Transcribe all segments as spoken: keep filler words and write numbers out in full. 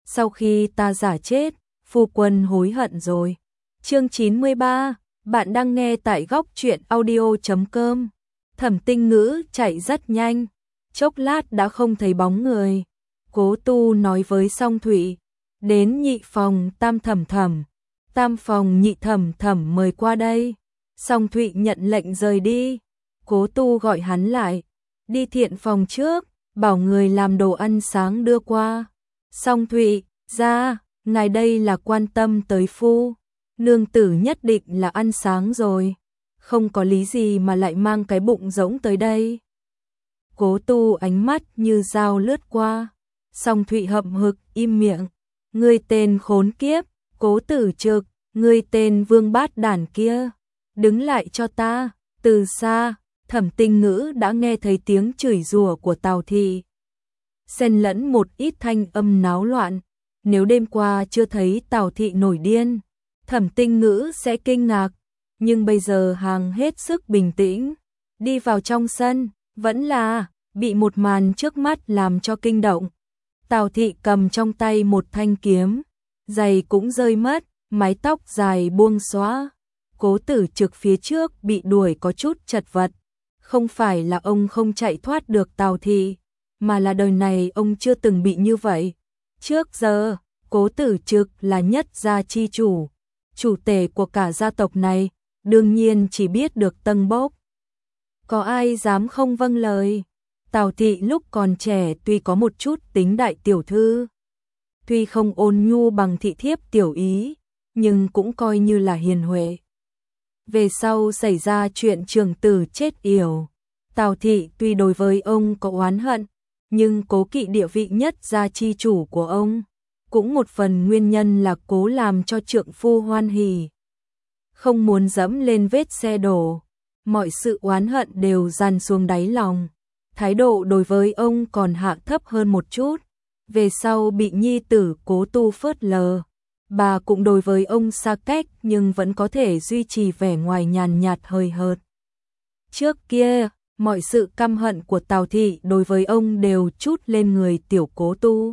sau khi ta giả chết, phu quân hối hận rồi. Chương chín mươi ba, bạn đang nghe tại góc truyện audio chấm com. Thẩm Tinh Ngữ chạy rất nhanh, chốc lát đã không thấy bóng người. Cố Tu nói với Song Thụy, đến nhị phòng tam thẩm thẩm, tam phòng nhị thẩm thẩm mời qua đây. Song Thụy nhận lệnh rời đi. Cố Tu gọi hắn lại, đi thiện phòng trước, bảo người làm đồ ăn sáng đưa qua. Song Thụy, ra, ngài đây là quan tâm tới phu, nương tử nhất định là ăn sáng rồi, không có lý gì mà lại mang cái bụng rỗng tới đây. Cố Tu ánh mắt như dao lướt qua. Song Thụy hậm hực im miệng. Ngươi tên khốn kiếp, Cố Tử Trực, ngươi tên vương bát đản kia, đứng lại cho ta. Từ xa, Thẩm Tinh Ngữ đã nghe thấy tiếng chửi rủa của Tào Thị, xen lẫn một ít thanh âm náo loạn. Nếu đêm qua chưa thấy Tào Thị nổi điên, Thẩm Tinh Ngữ sẽ kinh ngạc, nhưng bây giờ hàng hết sức bình tĩnh. Đi vào trong sân, vẫn là bị một màn trước mắt làm cho kinh động. Tào Thị cầm trong tay một thanh kiếm, giày cũng rơi mất, mái tóc dài buông xõa. Cố Tử Trực phía trước bị đuổi có chút chật vật, không phải là ông không chạy thoát được Tào Thị, mà là đời này ông chưa từng bị như vậy. Trước giờ, Cố Tử Trực là nhất gia chi chủ, chủ tể của cả gia tộc này, đương nhiên chỉ biết được tâng bốc. Có ai dám không vâng lời. Tào Thị lúc còn trẻ tuy có một chút tính đại tiểu thư, tuy không ôn nhu bằng thị thiếp tiểu ý, nhưng cũng coi như là hiền huệ. Về sau xảy ra chuyện trường tử chết yểu, Tào Thị tuy đối với ông có oán hận, nhưng cố kỵ địa vị nhất gia chi chủ của ông, cũng một phần nguyên nhân là cố làm cho trượng phu hoan hỉ, không muốn dẫm lên vết xe đổ. Mọi sự oán hận đều dàn xuống đáy lòng, thái độ đối với ông còn hạ thấp hơn một chút. Về sau bị nhi tử Cố Tu phớt lờ, bà cũng đối với ông xa cách nhưng vẫn có thể duy trì vẻ ngoài nhàn nhạt hời hợt. Trước kia, mọi sự căm hận của Tào Thị đối với ông đều trút lên người tiểu Cố Tu.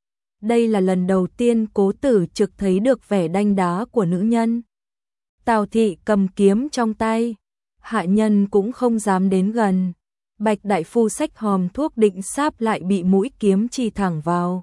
Đây là lần đầu tiên Cố Tử Trực thấy được vẻ đanh đá của nữ nhân. Tào Thị cầm kiếm trong tay, hạ nhân cũng không dám đến gần. Bạch đại phu xách hòm thuốc định sáp lại bị mũi kiếm chỉ thẳng vào,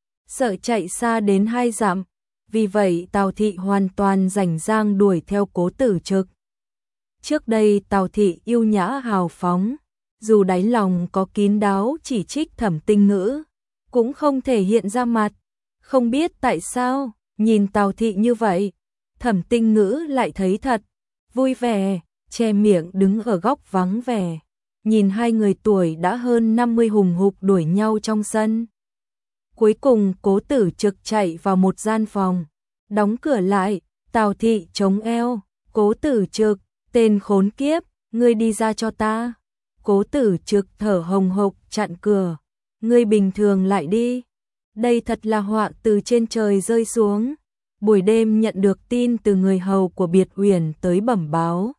sợ chạy xa đến hai dặm. Vì vậy Tào Thị hoàn toàn rảnh rang đuổi theo Cố Tử Trực. Trước đây Tào Thị yêu nhã hào phóng, dù đáy lòng có kín đáo chỉ trích Thẩm Tinh Ngữ, cũng không thể hiện ra mặt. Không biết tại sao, nhìn Tào Thị như vậy, Thẩm Tinh Ngữ lại thấy thật vui vẻ, che miệng đứng ở góc vắng vẻ, nhìn hai người tuổi đã hơn năm mươi hùng hục đuổi nhau trong sân. Cuối cùng Cố Tử Trực chạy vào một gian phòng, đóng cửa lại. Tào Thị chống eo, Cố Tử Trực, tên khốn kiếp, ngươi đi ra cho ta. Cố Tử Trực thở hồng hộc chặn cửa, ngươi bình thường lại đi. Đây thật là họa từ trên trời rơi xuống. Buổi đêm nhận được tin từ người hầu của Biệt Uyển tới bẩm báo,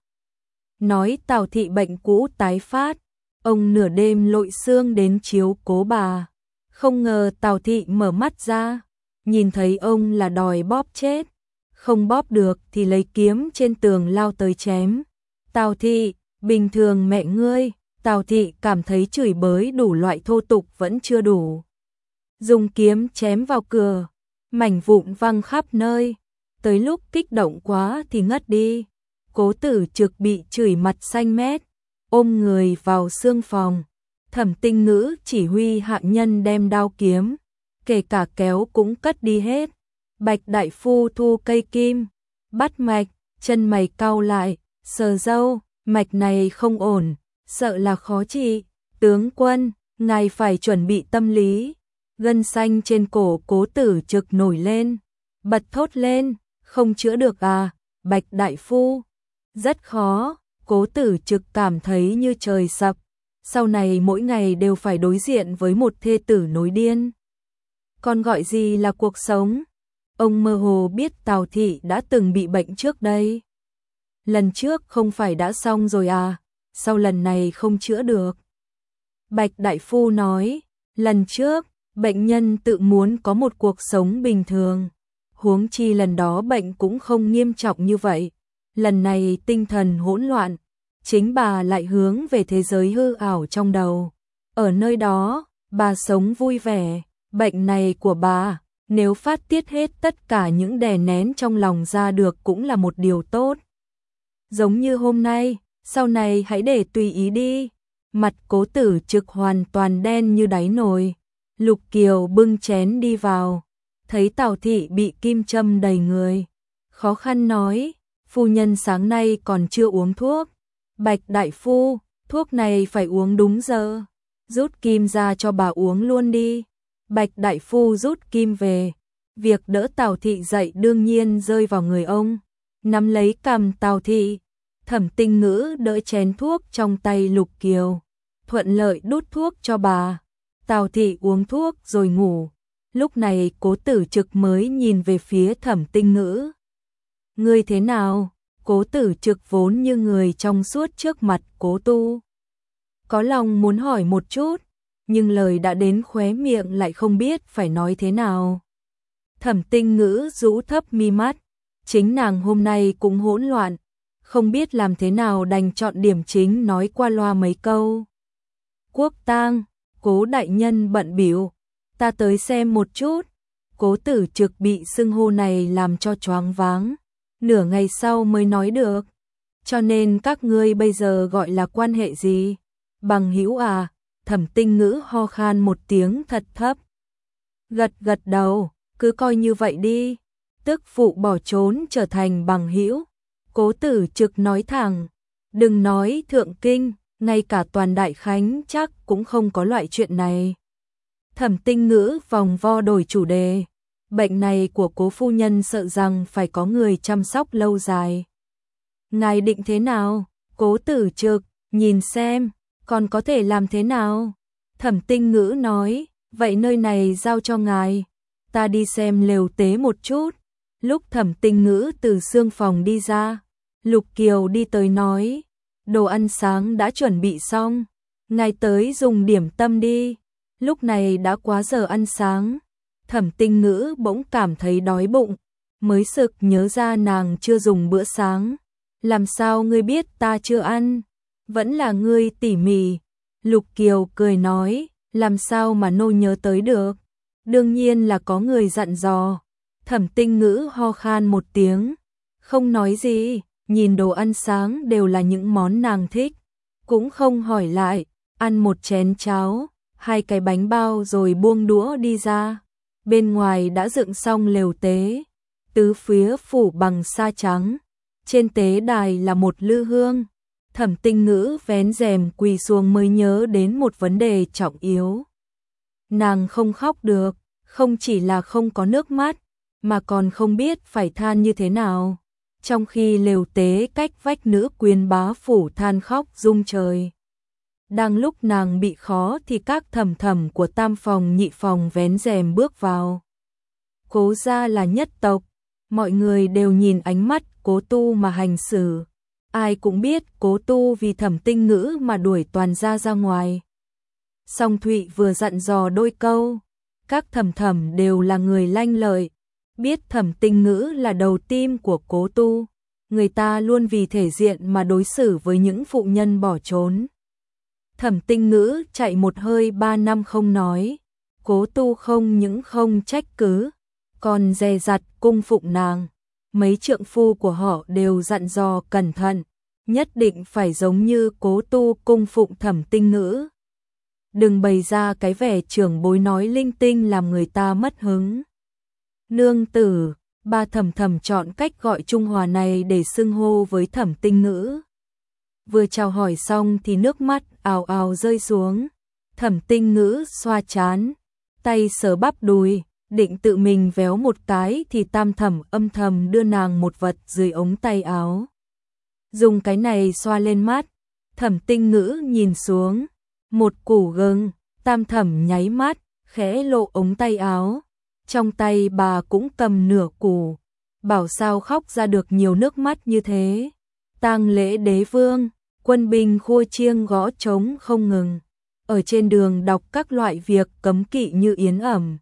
nói Tào Thị bệnh cũ tái phát, ông nửa đêm lội xương đến chiếu cố bà. Không ngờ Tào Thị mở mắt ra, nhìn thấy ông là đòi bóp chết, không bóp được thì lấy kiếm trên tường lao tới chém. Tào Thị, bình thường mẹ ngươi. Tào Thị cảm thấy chửi bới đủ loại thô tục vẫn chưa đủ, dùng kiếm chém vào cửa, mảnh vụn văng khắp nơi. Tới lúc kích động quá thì ngất đi. Cố Tử Trực bị chửi mặt xanh mét, ôm người vào xương phòng. Thẩm Tinh Ngữ chỉ huy hạ nhân đem đao kiếm, kể cả kéo cũng cất đi hết. Bạch đại phu thu cây kim, bắt mạch, chân mày cau lại, sờ râu, mạch này không ổn, sợ là khó trị. Tướng quân, ngài phải chuẩn bị tâm lý. Gân xanh trên cổ Cố Tử Trực nổi lên, bật thốt lên, không chữa được à? Bạch đại phu, rất khó. Cố Tử Trực cảm thấy như trời sập, sau này mỗi ngày đều phải đối diện với một thê tử nối điên. Còn gọi gì là cuộc sống? Ông mơ hồ biết Tào Thị đã từng bị bệnh trước đây. Lần trước không phải đã xong rồi à? Sao lần này không chữa được? Bạch đại phu nói, lần trước, bệnh nhân tự muốn có một cuộc sống bình thường. Huống chi lần đó bệnh cũng không nghiêm trọng như vậy. Lần này tinh thần hỗn loạn, chính bà lại hướng về thế giới hư ảo trong đầu. Ở nơi đó, bà sống vui vẻ, bệnh này của bà, nếu phát tiết hết tất cả những đè nén trong lòng ra được cũng là một điều tốt. Giống như hôm nay, sau này hãy để tùy ý đi. Mặt Cố Tử Trực hoàn toàn đen như đáy nồi. Lục Kiều bưng chén đi vào, thấy Tào thị bị kim châm đầy người, khó khăn nói, phu nhân sáng nay còn chưa uống thuốc. Bạch đại phu, thuốc này phải uống đúng giờ, rút kim ra cho bà uống luôn đi. Bạch đại phu rút kim về, việc đỡ Tào thị dậy đương nhiên rơi vào người ông, nắm lấy cằm Tào thị. Thẩm Tinh Ngữ đỡ chén thuốc trong tay Lục Kiều, thuận lợi đút thuốc cho bà. Tào thị uống thuốc rồi ngủ. Lúc này Cố Tử Trực mới nhìn về phía Thẩm Tinh Ngữ. Ngươi thế nào? Cố Tử Trực vốn như người trong suốt trước mặt Cố Tu. Có lòng muốn hỏi một chút, nhưng lời đã đến khóe miệng lại không biết phải nói thế nào. Thẩm Tinh Ngữ rũ thấp mi mắt, chính nàng hôm nay cũng hỗn loạn, không biết làm thế nào đành chọn điểm chính nói qua loa mấy câu. Quốc tang, Cố đại nhân bận bịu, ta tới xem một chút. Cố Tử Trực bị xưng hô này làm cho choáng váng, nửa ngày sau mới nói được. Cho nên các ngươi bây giờ gọi là quan hệ gì? Bằng hữu à? Thẩm Tinh Ngữ ho khan một tiếng thật thấp. Gật gật đầu, cứ coi như vậy đi. Tức phụ bỏ trốn trở thành bằng hữu. Cố Tử Trực nói thẳng, đừng nói thượng kinh, ngay cả toàn Đại Khánh chắc cũng không có loại chuyện này. Thẩm Tinh Ngữ vòng vo đổi chủ đề, bệnh này của Cố phu nhân sợ rằng phải có người chăm sóc lâu dài. Ngài định thế nào? Cố Tử Trực, nhìn xem, còn có thể làm thế nào? Thẩm Tinh Ngữ nói, vậy nơi này giao cho ngài, ta đi xem lều tế một chút. Lúc Thẩm Tinh Ngữ từ xương phòng đi ra, Lục Kiều đi tới nói, đồ ăn sáng đã chuẩn bị xong, ngài tới dùng điểm tâm đi. Lúc này đã quá giờ ăn sáng, Thẩm Tinh Ngữ bỗng cảm thấy đói bụng, mới sực nhớ ra nàng chưa dùng bữa sáng. Làm sao ngươi biết ta chưa ăn? Vẫn là ngươi tỉ mỉ. Lục Kiều cười nói, làm sao mà nô nhớ tới được? Đương nhiên là có người dặn dò. Thẩm Tinh Ngữ ho khan một tiếng, không nói gì, nhìn đồ ăn sáng đều là những món nàng thích, cũng không hỏi lại, ăn một chén cháo, hai cái bánh bao rồi buông đũa đi ra. Bên ngoài đã dựng xong lều tế, tứ phía phủ bằng sa trắng, trên tế đài là một lư hương. Thẩm Tinh Ngữ vén rèm quỳ xuống mới nhớ đến một vấn đề trọng yếu. Nàng không khóc được, không chỉ là không có nước mắt, mà còn không biết phải than như thế nào. Trong khi lều tế cách vách nữ quyến bá phủ than khóc rung trời. Đang lúc nàng bị khó thì các thẩm thẩm của tam phòng nhị phòng vén rèm bước vào. Cố gia là nhất tộc, mọi người đều nhìn ánh mắt Cố Tu mà hành xử. Ai cũng biết Cố Tu vì Thẩm Tinh Ngữ mà đuổi toàn gia ra ngoài. Song Thụy vừa dặn dò đôi câu, các thẩm thẩm đều là người lanh lợi, biết Thẩm Tinh Ngữ là đầu tim của Cố Tu, người ta luôn vì thể diện mà đối xử với những phụ nhân bỏ trốn. Thẩm Tinh Ngữ chạy một hơi ba năm không nói, Cố Tu không những không trách cứ, còn dè dặt cung phụng nàng. Mấy trượng phu của họ đều dặn dò cẩn thận, nhất định phải giống như Cố Tu cung phụng Thẩm Tinh Ngữ. Đừng bày ra cái vẻ trưởng bối nói linh tinh làm người ta mất hứng. Nương tử, ba thẩm thẩm chọn cách gọi trung hòa này để xưng hô với Thẩm Tinh Ngữ. Vừa chào hỏi xong thì nước mắt ào ào rơi xuống. Thẩm Tinh Ngữ xoa trán, tay sờ bắp đùi, định tự mình véo một cái thì tam thẩm âm thầm đưa nàng một vật dưới ống tay áo. Dùng cái này xoa lên mắt. Thẩm Tinh Ngữ nhìn xuống, một củ gừng. Tam thẩm nháy mắt, khẽ lộ ống tay áo. Trong tay bà cũng cầm nửa củ. Bảo sao khóc ra được nhiều nước mắt như thế. Tang lễ đế vương, quân binh khua chiêng gõ trống không ngừng. ở trên đường đọc các loại việc cấm kỵ như yến ẩm,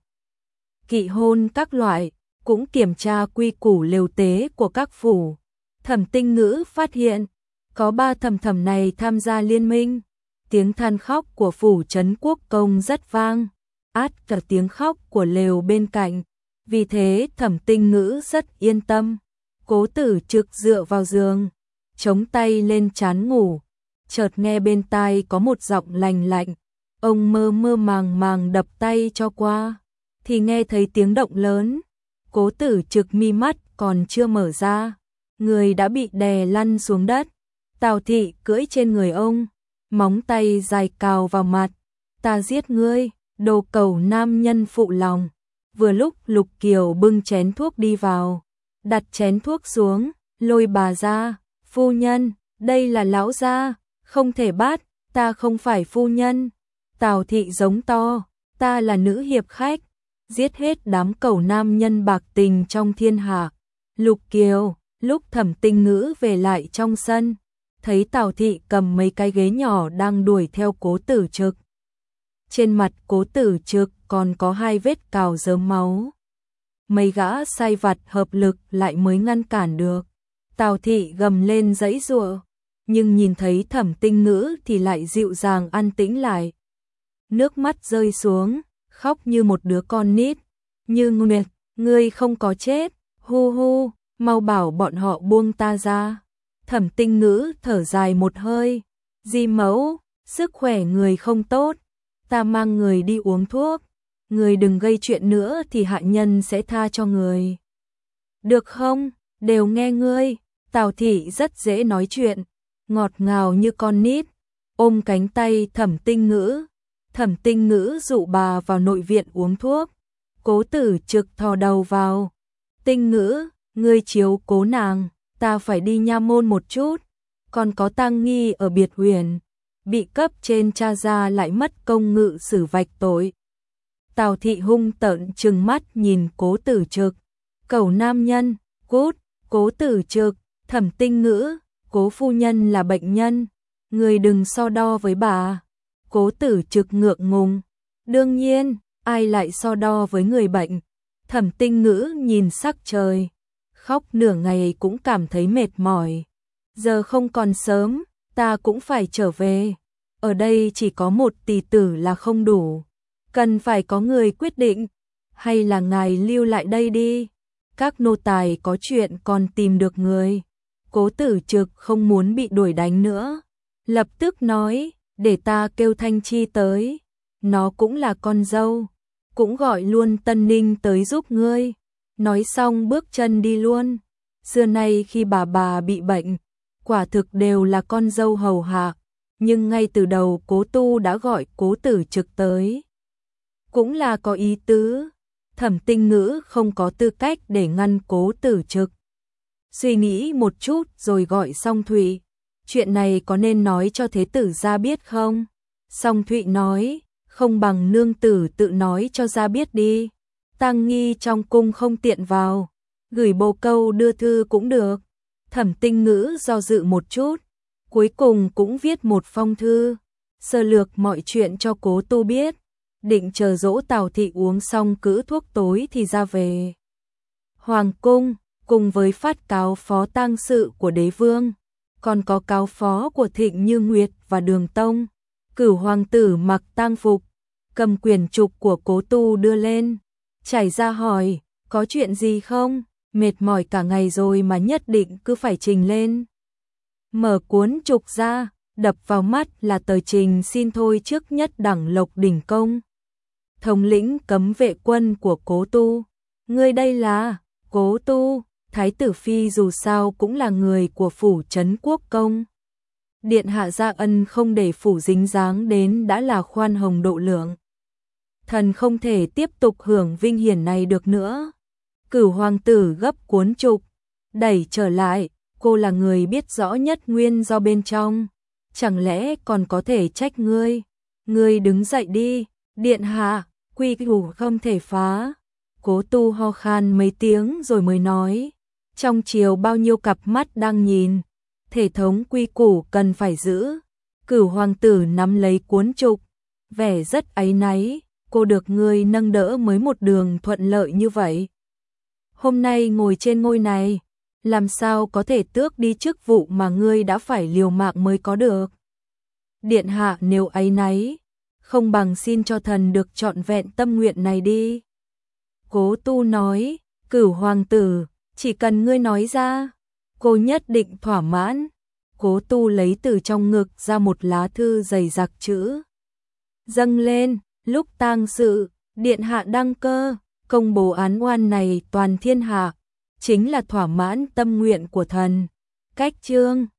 kỵ hôn các loại, cũng kiểm tra quy củ lều tế của các phủ. Thẩm Tinh Ngữ phát hiện, có ba thẩm thẩm này tham gia liên minh. Tiếng than khóc của phủ trấn quốc công rất vang, át cả tiếng khóc của lều bên cạnh. Vì thế Thẩm Tinh Ngữ rất yên tâm. Cố Tử Trực dựa vào giường, chống tay lên trán ngủ. Chợt nghe bên tai có một giọng lành lạnh. Ông mơ mơ màng màng đập tay cho qua, thì nghe thấy tiếng động lớn. Cố Tử Trực mi mắt còn chưa mở ra, người đã bị đè lăn xuống đất. Tào Thị cưỡi trên người ông, móng tay dài cào vào mặt. Ta giết ngươi, đồ cẩu nam nhân phụ lòng. Vừa lúc Lục Kiều bưng chén thuốc đi vào, đặt chén thuốc xuống, lôi bà ra. Phu nhân, đây là lão gia, không thể bắt, ta không phải phu nhân. Tào Thị giống to, ta là nữ hiệp khách, giết hết đám cẩu nam nhân bạc tình trong thiên hạ. Lục Kiều, lúc Thẩm Tinh Ngữ về lại trong sân, thấy Tào Thị cầm mấy cái ghế nhỏ đang đuổi theo Cố Tử Trực. Trên mặt Cố Tử Trực còn có hai vết cào rớm máu. Mấy gã sai vặt hợp lực lại mới ngăn cản được. Tào Thị gầm lên giãy giụa, nhưng nhìn thấy Thẩm Tinh Ngữ thì lại dịu dàng an tĩnh lại. Nước mắt rơi xuống, khóc như một đứa con nít. Như Nguyệt, ngươi không có chết, hu hu, mau bảo bọn họ buông ta ra. Thẩm Tinh Ngữ thở dài một hơi, di mẫu, sức khỏe người không tốt, ta mang người đi uống thuốc, người đừng gây chuyện nữa thì hạ nhân sẽ tha cho người. Được không, đều nghe ngươi. Tào Thị rất dễ nói chuyện, ngọt ngào như con nít, ôm cánh tay Thẩm Tinh Ngữ. Thẩm Tinh Ngữ dụ bà vào nội viện uống thuốc. Cố Tử Trực thò đầu vào. Tinh Ngữ, ngươi chiếu cố nàng, ta phải đi nha môn một chút, còn có tang nghi ở biệt huyền, bị cấp trên tra ra lại mất công ngự xử vạch tội. Tào Thị hung tợn trừng mắt nhìn Cố Tử Trực. Cẩu nam nhân, cút. Cố Tử Trực, Thẩm Tinh Ngữ, Cố phu nhân là bệnh nhân, người đừng so đo với bà. Cố Tử Trực ngượng ngùng, đương nhiên, ai lại so đo với người bệnh. Thẩm Tinh Ngữ nhìn sắc trời, khóc nửa ngày cũng cảm thấy mệt mỏi. Giờ không còn sớm, ta cũng phải trở về. Ở đây chỉ có một tỷ tử là không đủ, cần phải có người quyết định. Hay là ngài lưu lại đây đi, các nô tài có chuyện còn tìm được người. Cố Tử Trực không muốn bị đuổi đánh nữa, lập tức nói, để ta kêu Thanh Chi tới, nó cũng là con dâu, cũng gọi luôn Tân Ninh tới giúp ngươi. Nói xong bước chân đi luôn. Xưa nay khi bà bà bị bệnh, quả thực đều là con dâu hầu hạ, nhưng ngay từ đầu Cố Tu đã gọi Cố Tử Trực tới, cũng là có ý tứ. Thẩm Tinh Ngữ không có tư cách để ngăn Cố Tử Trực. Suy nghĩ một chút rồi gọi Song Thụy, chuyện này có nên nói cho thế tử gia biết không? Song Thụy nói, không bằng nương tử tự nói cho gia biết đi. Tang nghi trong cung không tiện vào, gửi bồ câu đưa thư cũng được. Thẩm Tinh Ngữ do dự một chút, cuối cùng cũng viết một phong thư, sơ lược mọi chuyện cho Cố Tu biết, định chờ dỗ Tào Thị uống xong cữ thuốc tối thì ra về hoàng cung, cùng với phát cáo phó tang sự của đế vương, còn có cáo phó của Thịnh Như Nguyệt và Đường Tông. Cửu hoàng tử mặc tang phục, cầm quyển trục của Cố Tu đưa lên, chảy ra hỏi, có chuyện gì không? Mệt mỏi cả ngày rồi mà nhất định cứ phải trình lên. Mở cuốn trục ra, đập vào mắt là tờ trình xin thôi trước nhất đẳng Lộc Đỉnh Công, thống lĩnh cấm vệ quân của Cố Tu. Ngươi đây là Cố Tu, Thái tử phi dù sao cũng là người của phủ trấn quốc công. Điện hạ gia ân không để phủ dính dáng đến đã là khoan hồng độ lượng. Thần không thể tiếp tục hưởng vinh hiển này được nữa. Cửu hoàng tử gấp cuốn trục, đẩy trở lại, cô là người biết rõ nhất nguyên do bên trong, chẳng lẽ còn có thể trách ngươi? Ngươi đứng dậy đi, điện hạ, quy củ không thể phá. Cố Tu ho khan mấy tiếng rồi mới nói, trong triều bao nhiêu cặp mắt đang nhìn, thể thống quy củ cần phải giữ. Cửu hoàng tử nắm lấy cuốn trục, vẻ rất áy náy, cô được ngươi nâng đỡ mới một đường thuận lợi như vậy. Hôm nay ngồi trên ngôi này, làm sao có thể tước đi chức vụ mà ngươi đã phải liều mạng mới có được. Điện hạ nếu áy náy, không bằng xin cho thần được trọn vẹn tâm nguyện này đi. Cố Tu nói, Cửu hoàng tử, chỉ cần ngươi nói ra, cô nhất định thỏa mãn. Cố Tu lấy từ trong ngực ra một lá thư dày dặc chữ. Dâng lên, lúc tang sự, điện hạ đăng cơ, công bố án oan này toàn thiên hạ, chính là thỏa mãn tâm nguyện của thần. Cách chương